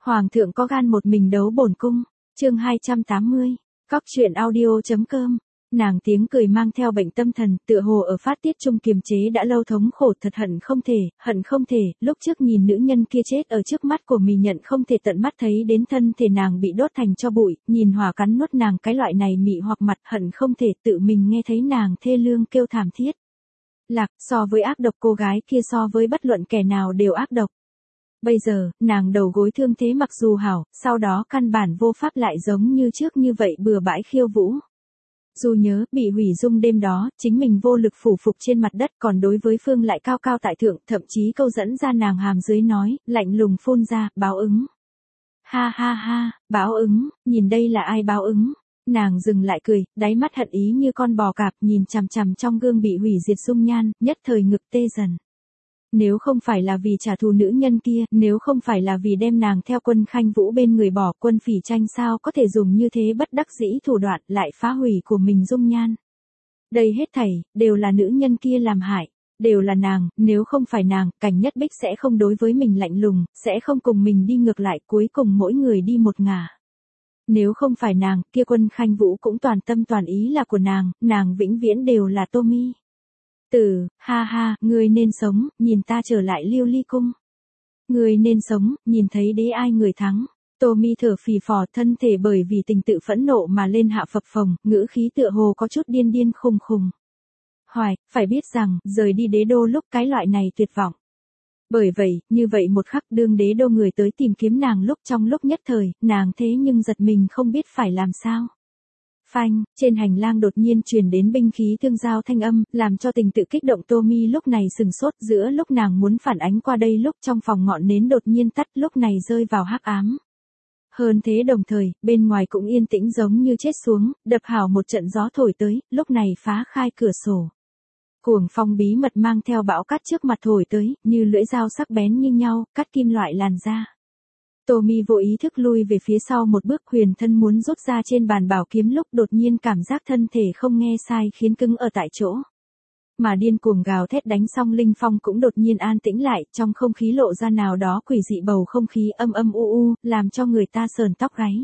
Hoàng thượng có gan một mình đấu bổn cung. Chương 280. Cóc truyện audio.com. Nàng tiếng cười mang theo bệnh tâm thần, tựa hồ ở phát tiết trung kiềm chế đã lâu thống khổ, thật hận không thể, lúc trước nhìn nữ nhân kia chết ở trước mắt của mình, nhận không thể tận mắt thấy đến thân thể nàng bị đốt thành tro bụi, nhìn hỏa cắn nuốt nàng cái loại này mị hoặc mặt, hận không thể tự mình nghe thấy nàng thê lương kêu thảm thiết. Lạc, so với ác độc cô gái kia, so với bất luận kẻ nào đều ác độc. Bây giờ, nàng đầu gối thương thế mặc dù hảo, sau đó căn bản vô pháp lại giống như trước như vậy bừa bãi khiêu vũ. Dù nhớ, bị hủy dung đêm đó, chính mình vô lực phủ phục trên mặt đất, còn đối với phương lại cao cao tại thượng, thậm chí câu dẫn ra nàng hàm dưới nói, lạnh lùng phun ra, báo ứng. Ha ha ha, báo ứng, nhìn đây là ai báo ứng. Nàng dừng lại cười, đáy mắt hận ý như con bò cạp, nhìn chằm chằm trong gương bị hủy diệt dung nhan, nhất thời ngực tê dần. Nếu không phải là vì trả thù nữ nhân kia, nếu không phải là vì đem nàng theo Quân Khanh Vũ bên người bỏ, Quân Phỉ Tranh sao có thể dùng như thế bất đắc dĩ thủ đoạn lại phá hủy của mình dung nhan. Đây hết thảy, đều là nữ nhân kia làm hại, đều là nàng, nếu không phải nàng, Cảnh Nhất Bích sẽ không đối với mình lạnh lùng, sẽ không cùng mình đi ngược lại, cuối cùng mỗi người đi một ngả. Nếu không phải nàng, kia Quân Khanh Vũ cũng toàn tâm toàn ý là của nàng vĩnh viễn đều là Tommy. Ha ha, ngươi nên sống, nhìn ta trở lại Lưu Ly Cung. Ngươi nên sống, nhìn thấy đế ai người thắng. Tommy thở phì phò, thân thể bởi vì tình tự phẫn nộ mà lên hạ phập phồng, ngữ khí tựa hồ có chút điên khùng. Hoài, phải biết rằng, rời đi đế đô lúc cái loại này tuyệt vọng. Bởi vậy, như vậy một khắc đương đế đô người tới tìm kiếm nàng trong lúc nhất thời, nàng thế nhưng giật mình không biết phải làm sao. Phanh, trên hành lang đột nhiên truyền đến binh khí tương giao thanh âm, làm cho tình tự kích động Tommy lúc này sừng sốt, giữa lúc nàng muốn phản ánh qua đây lúc trong phòng ngọn nến đột nhiên tắt, lúc này rơi vào hắc ám. Hơn thế đồng thời, bên ngoài cũng yên tĩnh giống như chết xuống, đập hào một trận gió thổi tới, lúc này phá khai cửa sổ. Cuồng phong bí mật mang theo bão cát trước mặt thổi tới, như lưỡi dao sắc bén như nhau, cắt kim loại làn da. Tommy vô ý thức lui về phía sau một bước, huyền thân muốn rút ra trên bàn bảo kiếm lúc đột nhiên cảm giác thân thể không nghe sai khiến cứng ở tại chỗ. Mà điên cuồng gào thét đánh xong linh phong cũng đột nhiên an tĩnh lại, trong không khí lộ ra nào đó quỷ dị bầu không khí âm u, làm cho người ta sờn tóc gáy.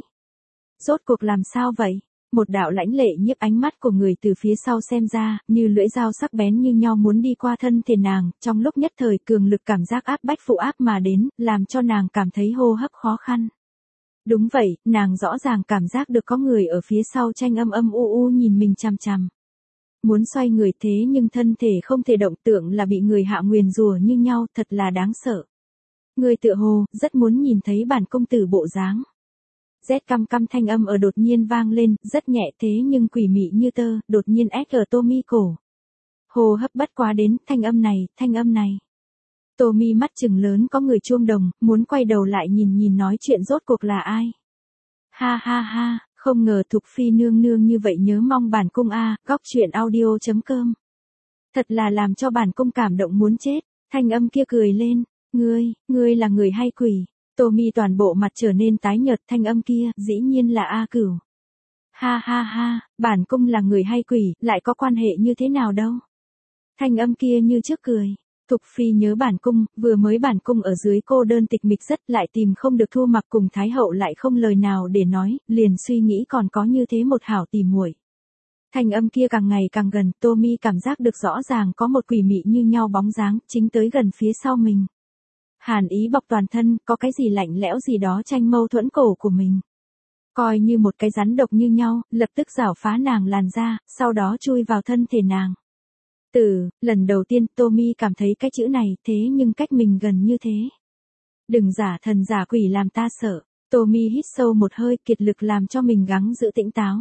Rốt cuộc làm sao vậy? Một đạo lãnh lệ nhiếp ánh mắt của người từ phía sau xem ra, như lưỡi dao sắc bén như nhau muốn đi qua thân thể nàng, trong lúc nhất thời cường lực cảm giác áp bách phụ áp mà đến, làm cho nàng cảm thấy hô hấp khó khăn. Đúng vậy, nàng rõ ràng cảm giác được có người ở phía sau tranh âm u nhìn mình chằm chằm. Muốn xoay người thế nhưng thân thể không thể động, tượng là bị người hạ nguyền rủa như nhau, thật là đáng sợ. Người tựa hồ, rất muốn nhìn thấy bản công tử bộ dáng. Rét căm thanh âm ở đột nhiên vang lên, rất nhẹ thế nhưng quỷ mị như tơ, đột nhiên ép ở Tommy cổ. Hồ hấp bất quá đến, thanh âm này. Tommy mắt trừng lớn có người chuông đồng, muốn quay đầu lại nhìn nói chuyện rốt cuộc là ai. Ha ha ha, không ngờ Thục Phi nương như vậy nhớ mong bản cung a, Cóc truyện audio.com. Thật là làm cho bản cung cảm động muốn chết, thanh âm kia cười lên, ngươi là người hay quỷ. Tommy toàn bộ mặt trở nên tái nhợt, thanh âm kia, dĩ nhiên là A Cửu. Ha ha ha, bản cung là người hay quỷ, lại có quan hệ như thế nào đâu. Thanh âm kia như trước cười. Thục Phi nhớ bản cung, vừa mới bản cung ở dưới cô đơn tịch mịch rất lại tìm không được Thu Mặc cùng Thái Hậu lại không lời nào để nói, liền suy nghĩ còn có như thế một hảo tỉ muội. Thanh âm kia càng ngày càng gần, Tommy cảm giác được rõ ràng có một quỷ mị như nhau bóng dáng, chính tới gần phía sau mình. Hàn ý bọc toàn thân, có cái gì lạnh lẽo gì đó tranh mâu thuẫn cổ của mình. Coi như một cái rắn độc như nhau, lập tức rảo phá nàng làn da, sau đó chui vào thân thể nàng. Lần đầu tiên Tommy cảm thấy cái chữ này, thế nhưng cách mình gần như thế. Đừng giả thần giả quỷ làm ta sợ. Tommy hít sâu một hơi, kiệt lực làm cho mình gắng giữ tỉnh táo.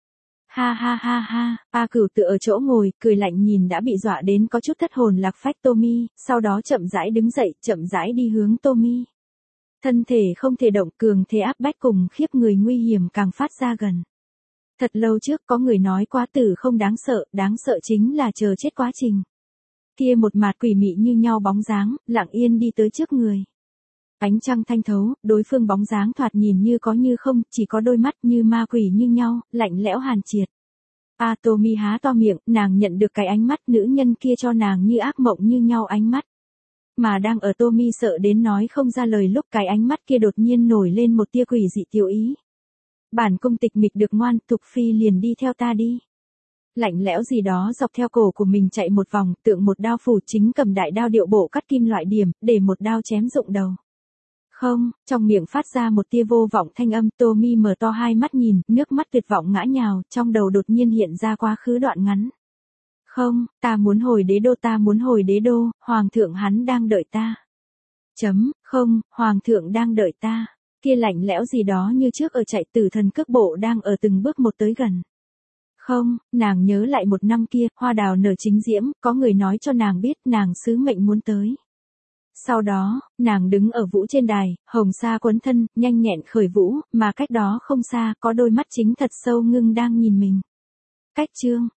Ha ha ha ha, A Cửu tựa ở chỗ ngồi, cười lạnh nhìn đã bị dọa đến có chút thất hồn lạc phách Tommy, sau đó chậm rãi đứng dậy, chậm rãi đi hướng Tommy. Thân thể không thể động, cường thế áp bách cùng khiếp người nguy hiểm càng phát ra gần. Thật lâu trước có người nói quá tử không đáng sợ chính là chờ chết quá trình. Kia một mạt quỷ mị như nhau bóng dáng, lặng yên đi tới trước người. Ánh trăng thanh thấu, đối phương bóng dáng thoạt nhìn như có như không, chỉ có đôi mắt như ma quỷ như nhau, lạnh lẽo hàn triệt. Tommy há to miệng, nàng nhận được cái ánh mắt nữ nhân kia cho nàng như ác mộng như nhau ánh mắt. mà đang ở Tommy sợ đến nói không ra lời lúc cái ánh mắt kia đột nhiên nổi lên một tia quỷ dị tiêu ý. Bản cung tịch mịch được ngoan, Thục Phi liền đi theo ta đi. Lạnh lẽo gì đó dọc theo cổ của mình chạy một vòng, tượng một đao phủ chính cầm đại đao điệu bộ cắt kim loại điểm, để một đao chém rụng đầu. Không, trong miệng phát ra một tia vô vọng thanh âm, Tommy mở to hai mắt nhìn, nước mắt tuyệt vọng ngã nhào, trong đầu đột nhiên hiện ra quá khứ đoạn ngắn. Không, ta muốn hồi đế đô, hoàng thượng hắn đang đợi ta. Không, hoàng thượng đang đợi ta. Kia lạnh lẽo gì đó như trước ở chạy tử thần cước bộ đang ở từng bước một tới gần. Không, nàng nhớ lại một năm kia, hoa đào nở chính diễm, có người nói cho nàng biết nàng sứ mệnh muốn tới. Sau đó, nàng đứng ở vũ trên đài, hồng sa quấn thân, nhanh nhẹn khởi vũ, mà cách đó không xa, có đôi mắt chính thật sâu ngưng đang nhìn mình. Cách chương,